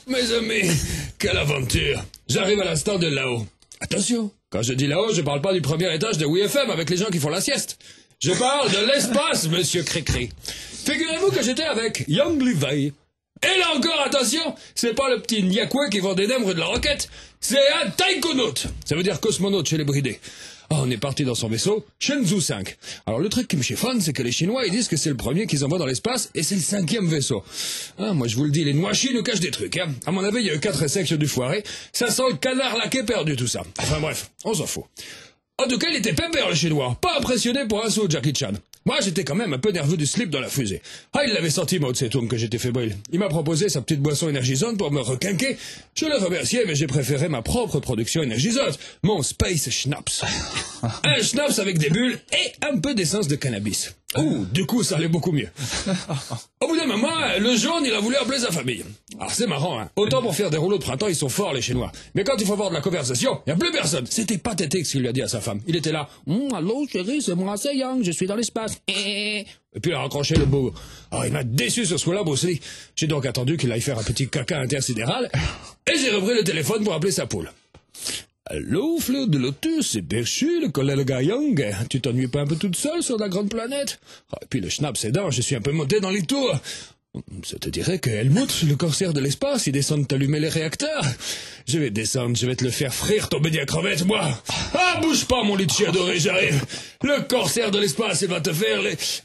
mes amis, quelle aventure. J'arrive à l'instant de là-haut. Attention, quand je dis là-haut, je parle pas du premier étage de WFM avec les gens qui font la sieste. Je parle de l'espace, monsieur Cricri. Figurez-vous que j'étais avec Young Livey. Et là encore, attention, c'est pas le petit Niakoué qui vend des nems rue de la Roquette, c'est un taïkonaute. Ça veut dire cosmonaute chez les bridés. Oh, on est parti dans son vaisseau, Shenzhou 5. Alors le truc qui me chiffonne, c'est que les Chinois, ils disent que c'est le premier qu'ils envoient dans l'espace, et c'est le 5e vaisseau. Ah, moi je vous le dis, les Nouachis nous cachent des trucs, hein. À mon avis, il y a eu 4 essais qui ont dû foirer. Ça sent le canard laqué perdu, tout ça. Enfin bref, on s'en fout. En tout cas, il était pépère, le Chinois. Pas impressionné pour un saut, Jackie Chan. Moi, j'étais quand même un peu nerveux du slip dans la fusée. Ah, il l'avait senti, Mao Tse-tung, que j'étais fébrile. Il m'a proposé sa petite boisson énergisante pour me requinquer. Je l'ai remercié, mais j'ai préféré ma propre production énergisante. Mon Space Schnapps. Un schnapps avec des bulles et un peu d'essence de cannabis. Ouh, du coup, ça allait beaucoup mieux. Au bout d'un moment, le jaune, il a voulu appeler sa famille. Alors, c'est marrant, hein. Autant pour faire des rouleaux de printemps, ils sont forts, les Chinois. Mais quand il faut avoir de la conversation, il n'y a plus personne. C'était pathétique ce qu'il lui a dit à sa femme. Il était là. Allô, chérie, c'est moi, c'est Yang, je suis dans l'espace. Et puis il a raccroché le beau. Oh, il m'a déçu ce soir-là, Bruce Lee. J'ai donc attendu qu'il aille faire un petit caca intersidéral. Et j'ai repris le téléphone pour appeler sa poule. Allô, fleur de lotus, c'est Perchu, le collègue Young. Tu t'ennuies pas un peu toute seule sur la grande planète? Oh, et puis le schnapp, c'est dingue, je suis un peu monté dans les tours. Ça te dirait que Helmut, le corsaire de l'espace, il descend t'allumer les réacteurs? Je vais descendre, je vais te le faire frire, ton béni à crevettes, moi. Ah, bouge pas, mon lit de chien adoré, j'arrive. Le corsaire de l'espace, il va te faire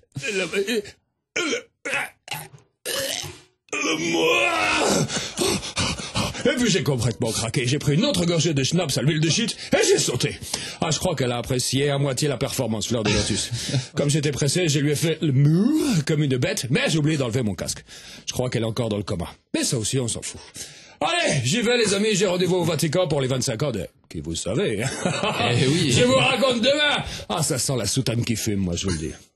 moi. Et puis j'ai complètement craqué. J'ai pris une autre gorgée de schnapps à l'huile de shit et j'ai sauté. Ah, je crois qu'elle a apprécié à moitié la performance, Fleur de Lotus. Comme j'étais pressé, je lui ai fait le mur comme une bête, mais j'ai oublié d'enlever mon casque. Je crois qu'elle est encore dans le coma. Mais ça aussi, on s'en fout. Allez, j'y vais les amis, j'ai rendez-vous au Vatican pour les 25 ans de... Qui vous savez. Eh oui. Je vous raconte demain. Ah, ça sent la soutane qui fume, moi je vous le dis.